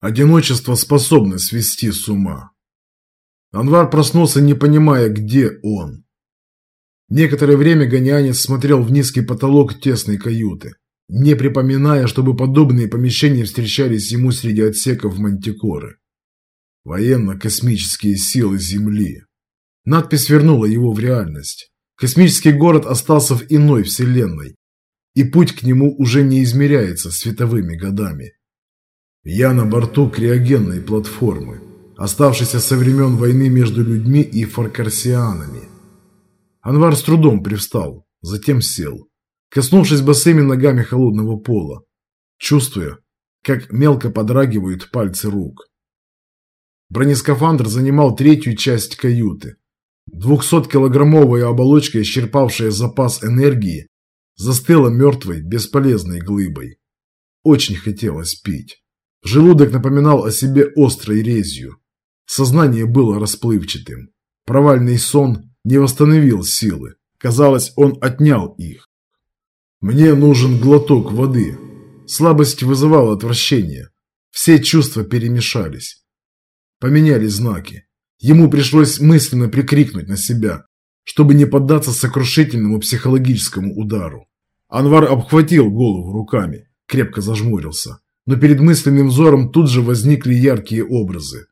Одиночество способно свести с ума. Анвар проснулся, не понимая, где он. Некоторое время гонянец смотрел в низкий потолок тесной каюты, не припоминая, чтобы подобные помещения встречались ему среди отсеков Мантикоры. Военно-космические силы Земли. Надпись вернула его в реальность. Космический город остался в иной вселенной, и путь к нему уже не измеряется световыми годами. Я на борту криогенной платформы, оставшейся со времен войны между людьми и фаркарсианами. Анвар с трудом привстал, затем сел, коснувшись босыми ногами холодного пола, чувствуя, как мелко подрагивают пальцы рук. Бронескафандр занимал третью часть каюты. 200-килограммовая оболочка, исчерпавшая запас энергии, застыла мертвой, бесполезной глыбой. Очень хотелось пить. Желудок напоминал о себе острой резью. Сознание было расплывчатым. Провальный сон не восстановил силы. Казалось, он отнял их. Мне нужен глоток воды. Слабость вызывала отвращение. Все чувства перемешались. Поменялись знаки. Ему пришлось мысленно прикрикнуть на себя, чтобы не поддаться сокрушительному психологическому удару. Анвар обхватил голову руками, крепко зажмурился, но перед мысленным взором тут же возникли яркие образы.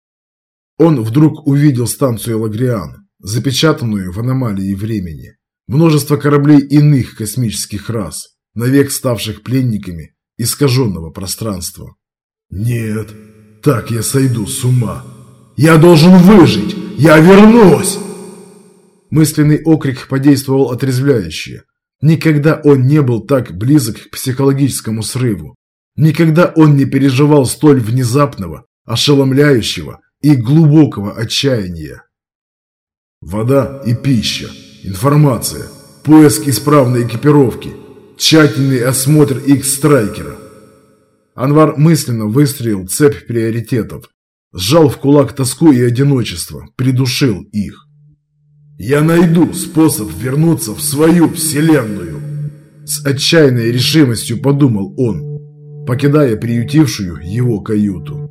Он вдруг увидел станцию Лагриан, запечатанную в аномалии времени. Множество кораблей иных космических рас, навек ставших пленниками искаженного пространства. Нет, так я сойду с ума. Я должен выжить! Я вернусь! Мысленный окрик подействовал отрезвляюще. Никогда он не был так близок к психологическому срыву. Никогда он не переживал столь внезапного, ошеломляющего и глубокого отчаяния. Вода и пища, информация, поиск исправной экипировки, тщательный осмотр X-Страйкера. Анвар мысленно выстроил цепь приоритетов, сжал в кулак тоску и одиночество, придушил их. Я найду способ вернуться в свою вселенную. С отчаянной решимостью подумал он, покидая приютившую его каюту.